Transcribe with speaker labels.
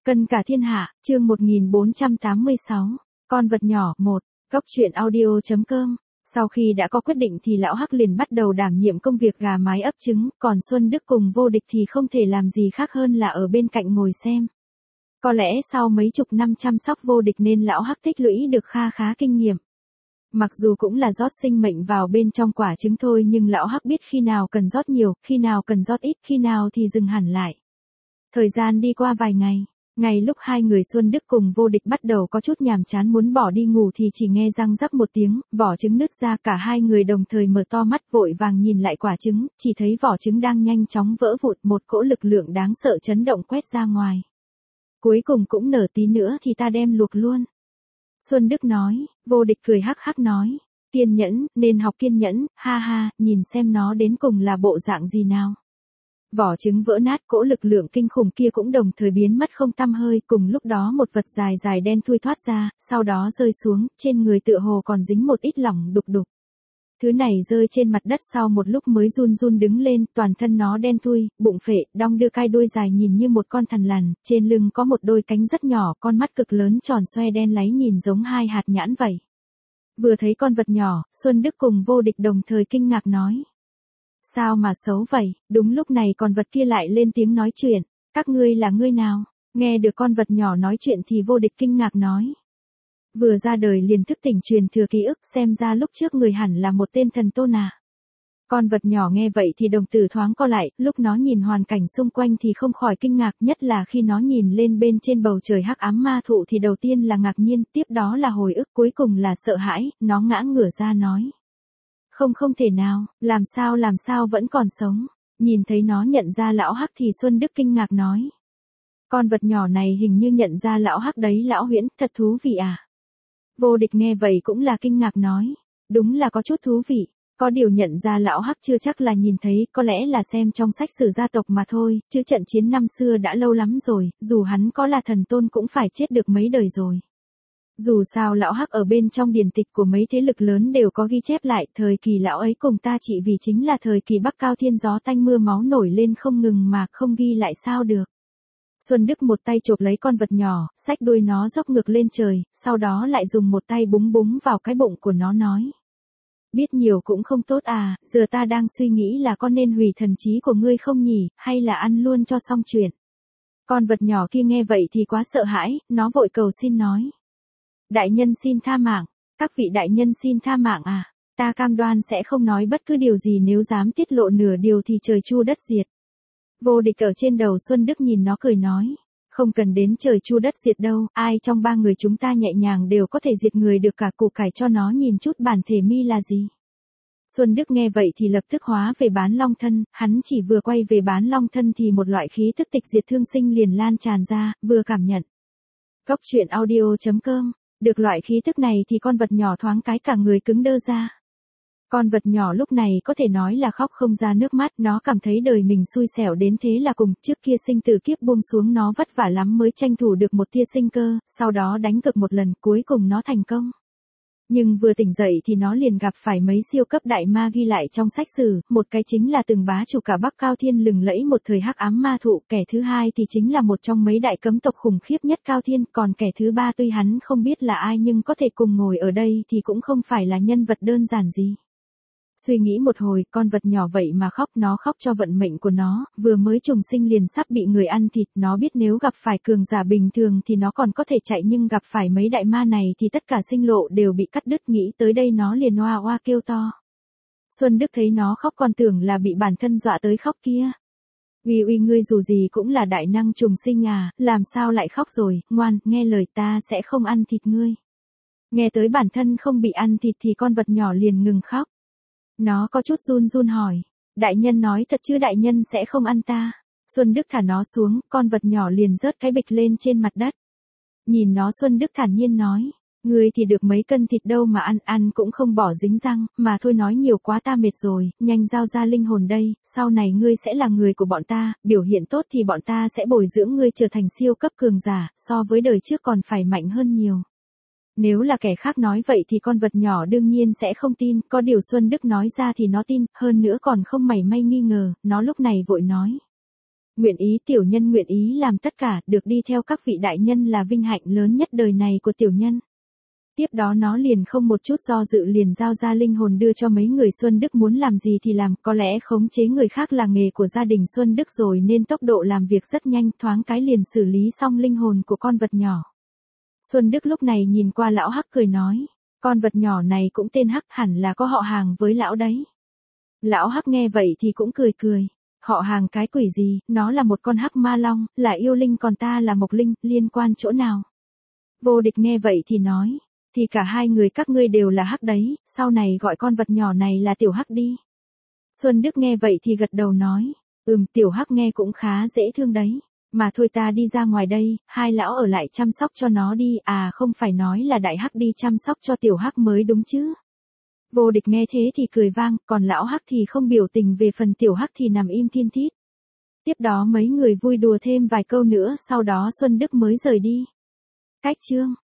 Speaker 1: Cân cả thiên hạ, chương 1486. Con vật nhỏ 1. Góc truyện audio.com. Sau khi đã có quyết định thì lão Hắc liền bắt đầu đảm nhiệm công việc gà mái ấp trứng, còn Xuân Đức cùng Vô Địch thì không thể làm gì khác hơn là ở bên cạnh ngồi xem. Có lẽ sau mấy chục năm chăm sóc Vô Địch nên lão Hắc tích lũy được kha khá kinh nghiệm. Mặc dù cũng là rót sinh mệnh vào bên trong quả trứng thôi nhưng lão Hắc biết khi nào cần rót nhiều, khi nào cần rót ít, khi nào thì dừng hẳn lại. Thời gian đi qua vài ngày. Ngay lúc hai người Xuân Đức cùng Vô Địch bắt đầu có chút nhàm chán muốn bỏ đi ngủ thì chỉ nghe răng rắc một tiếng, vỏ trứng nứt ra, cả hai người đồng thời mở to mắt vội vàng nhìn lại quả trứng, chỉ thấy vỏ trứng đang nhanh chóng vỡ vụn, một cỗ lực lượng đáng sợ chấn động quét ra ngoài. Cuối cùng cũng nở tí nữa thì ta đem luộc luôn. Xuân Đức nói. Vô Địch cười hắc hắc nói. Kiên nhẫn, nên học kiên nhẫn, ha ha, nhìn xem nó đến cùng là bộ dạng gì nào. Vỏ trứng vỡ nát, cỗ lực lượng kinh khủng kia cũng đồng thời biến mất không tăm hơi, cùng lúc đó một vật dài dài đen thui thoát ra, sau đó rơi xuống, trên người tựa hồ còn dính một ít lỏng đục đục. Thứ này rơi trên mặt đất sau một lúc mới run run đứng lên, toàn thân nó đen thui, bụng phệ, đong đưa cai đuôi dài nhìn như một con thằn lằn, trên lưng có một đôi cánh rất nhỏ, con mắt cực lớn tròn xoe đen láy nhìn giống hai hạt nhãn vậy. Vừa thấy con vật nhỏ, Xuân Đức cùng Vô Địch đồng thời kinh ngạc nói. Sao mà xấu vậy? Đúng lúc này con vật kia lại lên tiếng nói chuyện. Các ngươi là ngươi nào? Nghe được con vật nhỏ nói chuyện thì Vô Địch kinh ngạc nói. Vừa ra đời liền thức tỉnh truyền thừa ký ức, xem ra lúc trước người hẳn là một tên thần tôn à. Con vật nhỏ nghe vậy thì đồng tử thoáng co lại, lúc nó nhìn hoàn cảnh xung quanh thì không khỏi kinh ngạc, nhất là khi nó nhìn lên bên trên bầu trời hắc ám ma thụ thì đầu tiên là ngạc nhiên, tiếp đó là hồi ức, cuối cùng là sợ hãi, nó ngã ngửa ra nói. Không thể nào, làm sao vẫn còn sống. Nhìn thấy nó nhận ra lão Hắc thì Xuân Đức kinh ngạc nói. Con vật nhỏ này hình như nhận ra lão Hắc đấy lão Huyễn, thật thú vị à. Vô Địch nghe vậy cũng là kinh ngạc nói. Đúng là có chút thú vị. Có điều nhận ra lão Hắc chưa chắc là nhìn thấy, có lẽ là xem trong sách sử gia tộc mà thôi, chứ trận chiến năm xưa đã lâu lắm rồi, dù hắn có là thần tôn cũng phải chết được mấy đời rồi. Dù sao lão Hắc ở bên trong điển tịch của mấy thế lực lớn đều có ghi chép lại, thời kỳ lão ấy cùng ta chỉ vì chính là thời kỳ Bắc Cao Thiên gió tanh mưa máu nổi lên không ngừng mà không ghi lại sao được. Xuân Đức một tay chộp lấy con vật nhỏ, xách đuôi nó dốc ngược lên trời, sau đó lại dùng một tay búng búng vào cái bụng của nó nói. Biết nhiều cũng không tốt à, giờ ta đang suy nghĩ là con nên hủy thần trí của ngươi không nhỉ, hay là ăn luôn cho xong chuyện. Con vật nhỏ kia nghe vậy thì quá sợ hãi, nó vội cầu xin nói. Đại nhân xin tha mạng, các vị đại nhân xin tha mạng à, ta cam đoan sẽ không nói bất cứ điều gì, nếu dám tiết lộ nửa điều thì trời chu đất diệt. Vô Địch ở trên đầu Xuân Đức nhìn nó cười nói, không cần đến trời chu đất diệt đâu, ai trong ba người chúng ta nhẹ nhàng đều có thể diệt người được cả, củ cải cho nó nhìn chút bản thể mi là gì. Xuân Đức nghe vậy thì lập tức hóa về bán long thân, hắn chỉ vừa quay về bán long thân thì một loại khí tức tịch diệt thương sinh liền lan tràn ra, vừa cảm nhận. Góc truyện audio.com. Được loại khí tức này thì con vật nhỏ thoáng cái cả người cứng đơ ra. Con vật nhỏ lúc này có thể nói là khóc không ra nước mắt, nó cảm thấy đời mình xui xẻo đến thế là cùng, trước kia sinh tử kiếp buông xuống nó vất vả lắm mới tranh thủ được một tia sinh cơ, sau đó đánh cược một lần, cuối cùng nó thành công. Nhưng vừa tỉnh dậy thì nó liền gặp phải mấy siêu cấp đại ma ghi lại trong sách sử, một cái chính là từng bá chủ cả Bắc Cao Thiên lừng lẫy một thời hắc ám ma thụ, kẻ thứ hai thì chính là một trong mấy đại cấm tộc khủng khiếp nhất Cao Thiên, còn kẻ thứ ba tuy hắn không biết là ai nhưng có thể cùng ngồi ở đây thì cũng không phải là nhân vật đơn giản gì. Suy nghĩ một hồi, con vật nhỏ vậy mà khóc, nó khóc cho vận mệnh của nó, vừa mới trùng sinh liền sắp bị người ăn thịt, nó biết nếu gặp phải cường giả bình thường thì nó còn có thể chạy nhưng gặp phải mấy đại ma này thì tất cả sinh lộ đều bị cắt đứt, nghĩ tới đây nó liền oa oa kêu to. Xuân Đức thấy nó khóc còn tưởng là bị bản thân dọa tới khóc kia. Uy ngươi dù gì cũng là đại năng trùng sinh à, làm sao lại khóc rồi, ngoan, nghe lời ta sẽ không ăn thịt ngươi. Nghe tới bản thân không bị ăn thịt thì con vật nhỏ liền ngừng khóc. Nó có chút run run hỏi, đại nhân nói thật chứ đại nhân sẽ không ăn ta. Xuân Đức thả nó xuống, con vật nhỏ liền rớt cái bịch lên trên mặt đất. Nhìn nó Xuân Đức thản nhiên nói, ngươi thì được mấy cân thịt đâu mà ăn cũng không bỏ dính răng, mà thôi nói nhiều quá ta mệt rồi, nhanh giao ra linh hồn đây, sau này ngươi sẽ là người của bọn ta, biểu hiện tốt thì bọn ta sẽ bồi dưỡng ngươi trở thành siêu cấp cường giả, so với đời trước còn phải mạnh hơn nhiều. Nếu là kẻ khác nói vậy thì con vật nhỏ đương nhiên sẽ không tin, có điều Xuân Đức nói ra thì nó tin, hơn nữa còn không mảy may nghi ngờ, nó lúc này vội nói. Nguyện ý tiểu nhân nguyện ý làm tất cả, được đi theo các vị đại nhân là vinh hạnh lớn nhất đời này của tiểu nhân. Tiếp đó nó liền không một chút do dự liền giao ra linh hồn đưa cho mấy người Xuân Đức muốn làm gì thì làm, có lẽ khống chế người khác là nghề của gia đình Xuân Đức rồi nên tốc độ làm việc rất nhanh, thoáng cái liền xử lý xong linh hồn của con vật nhỏ. Xuân Đức lúc này nhìn qua lão Hắc cười nói, con vật nhỏ này cũng tên Hắc, hẳn là có họ hàng với lão đấy. Lão Hắc nghe vậy thì cũng cười cười, họ hàng cái quỷ gì, nó là một con Hắc ma long, là yêu linh còn ta là mộc linh, liên quan chỗ nào? Vô Địch nghe vậy thì nói, thì cả hai người các ngươi đều là Hắc đấy, sau này gọi con vật nhỏ này là tiểu Hắc đi. Xuân Đức nghe vậy thì gật đầu nói, tiểu Hắc nghe cũng khá dễ thương đấy, mà thôi ta đi ra ngoài đây, hai lão ở lại chăm sóc cho nó đi, à không phải nói là đại Hắc đi chăm sóc cho tiểu Hắc mới đúng chứ. Vô Địch nghe thế thì cười vang, còn lão Hắc thì không biểu tình, về phần tiểu Hắc thì nằm im thiên thít. Tiếp đó mấy người vui đùa thêm vài câu nữa, sau đó Xuân Đức mới rời đi. Cách chương